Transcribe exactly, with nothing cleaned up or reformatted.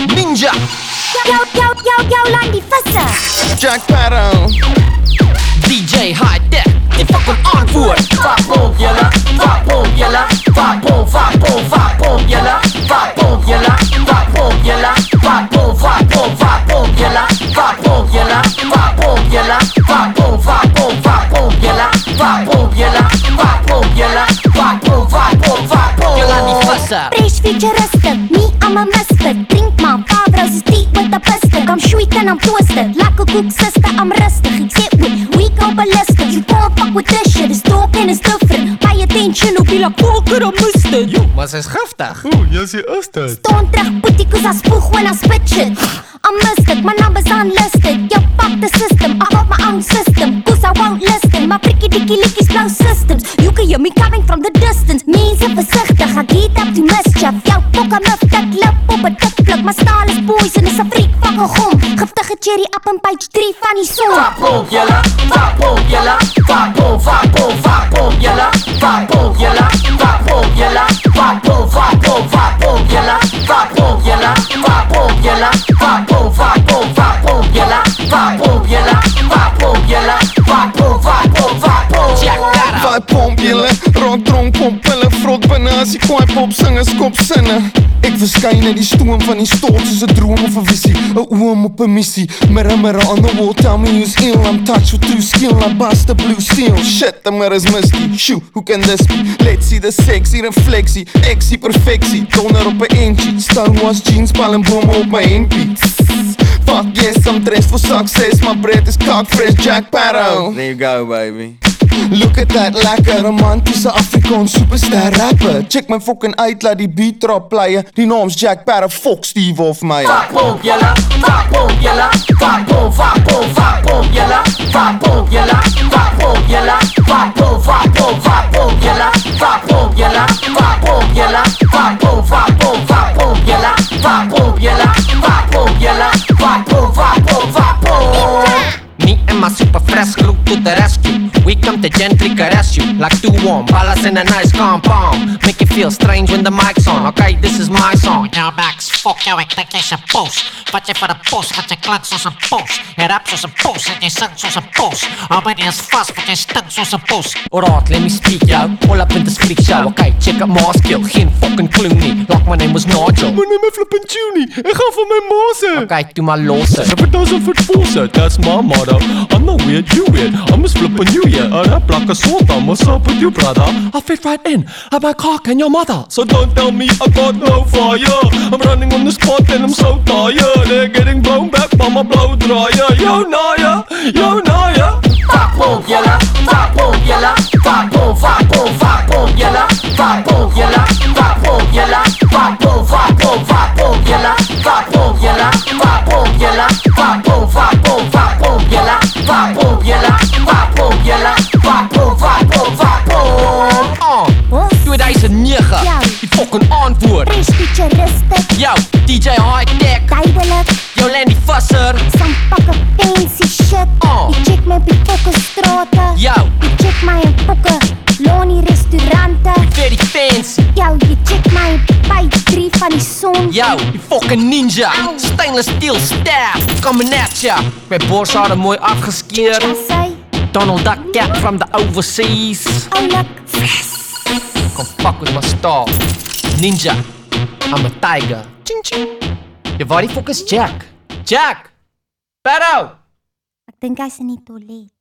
Ninja. Yo, yo, yo, yo, Landy Visser. Jack Sparrow. D J High Tech, die fucking antwoord. Vakpomp jelle, vakpomp jelle, vakpomp, vakpomp, vakpomp jelle, vakpomp jelle, vakpomp jelle, vakpomp, vakpomp, vakpomp jelle, vakpomp jelle, vakpomp jelle, vakpomp, vakpomp, vakpomp jelle, vakpomp jelle, vakpomp jelle, vakpomp, vakpomp, vakpomp. Jolandi Visser. Fresh futuristic, me I'm a mystic. Drink my five roses tea with a pistic. I'm sweet and I'm twisted, like a cook sister, I'm rustic. Ik zit with, we go ballistic. You can't fuck with this shit, it's dark and it's different. Pay attention, hoop je like poker or mustard. Yo, maar ze is giftig. Oeh, jy sê is dit. Stone terug, putty cause I spoeg when I spit shit. I'm mystic, my numbers unlisted. Yo, fuck the system, I got my own system. Cause I won't listen, my pricky dicky lickies blow systems. You can hear me coming from the distance. Mense versichtig, I get up to mischief. Yo, fuck I'm left, ek lip op a tikpluk. My style is poison, is a freak fucking gom. Giftige cherry up in page three van die song. Vakpomp jelle, vakpomp jelle, vakpomp, vakpomp, vakpomp jelle, vakpomp jelle, vakpomp jelle, vakpomp, vakpomp, vakpomp jelle, vakpomp jelle, vakpomp jelle, vakpomp, vakpomp, vakpomp jelle, vakpomp jelle, vakpomp jelle, vakpomp, vakpomp, vakpomp. Jack Sparrow. Vai pomp julle, rock dronk pomp pille. Vrot binne as die kwaai pop singers kop sinne. Ek verskyn in die stoom van die stort soos 'n droom of 'n visie. 'n Oom op 'n missie, mirror mirror on the wall, tell me who's ill. I'm touched with true skill, I bust the blue steel. Shit, the mirror's misty, shoo, who can this be? Let's see the sexy refleksie, exie perfectie. Donder op 'n entjie, Stonewalls jeans, palmbome op my hempie. Fuck yes, I'm dressed for success, my breath is cock fresh, Jack Sparrow. There you go, baby. Look at that lekker romantische Afrikaans superster rapper. Check my fucking uit, laat die beat drop playen. Die naam's Jack Sparrow, fuck Steve of my. Vakpomp jelle, vakpomp jelle, vakpomp, vakpomp, vakpomp jelle, vakpomp jelle, vakpomp jelle, vakpomp, vakpomp, vakpomp jelle, vakpomp jelle, vakpomp jelle, vakpomp, vakpomp, vakpomp jelle, vakpomp jelle, vakpomp jelle, vakpomp, vakpomp, vakpomp. Me and my super fresh crew to the rescue. We come to gently caress you like two warm ballas in a nice compound. Make you feel strange when the mic's on. Okay, this is my song. Jouw Max, fuck jou, ek dink jy's 'n poos. Wat jy vir 'n poos, wat jy klink soos 'n poos. Jy rap soos 'n poos en jy sing soos 'n poos. Hou my nie eens vas, want jy stink soos 'n poos. Alright, let me speak, yo. All up in this freak show. Okay, check out my skill. Geen fucking clue nie. Like my name was Nigel. My name is Flippin' Tunie. Ek gaan van my ma se. Okay, doe maar los. If it doesn't fit bullshit, that's my motto. I'm not weird, you weird. I'm just flipping you, yeah. I rap like a sword, what's up with you, brother? I fit right in, I'm my cock and your mother. So don't tell me I got no fire. I'm running on the spot and I'm so tired. They're getting blown back by my blow dryer. Yo, Naya, yo, Naya. Vakpomp jelle, vakpomp jelle, vakpomp, vakpomp, vakpomp jelle, vakpomp jelle, vakpomp jelle, vakpomp, vakpomp, vakpomp jelle, vakpomp jelle, vakpomp jelle, vakpomp, vakpomp, vakpomp jelle, vakpomp jelle, vakpomp jelle, vakpomp, vakpomp, vakpomp. On, tweeduizend negen. Ja. Die fucking antwoord. Fresh futuristic, Yo, D J High Tech. duidelijk. Jolandi Visser. Some fucking fancy shit. Oh. Je check my op die fucking straten. Yo, Je check my in fucking Lonnie restauranten. very fancy. Yo, je check my in page three van die song. Yo, die fucking ninja. Stainless steel staff. Coming at ya. Met borsharen mooi afgeskeerd. I say, Donald Duck cat from the overseas. oh look, Come fuck with my style. Ninja. I'm a tiger. Ching ching. Ja, waar die fuck is Jack? Jack! Sparrow! ek dink hy's in die toilet.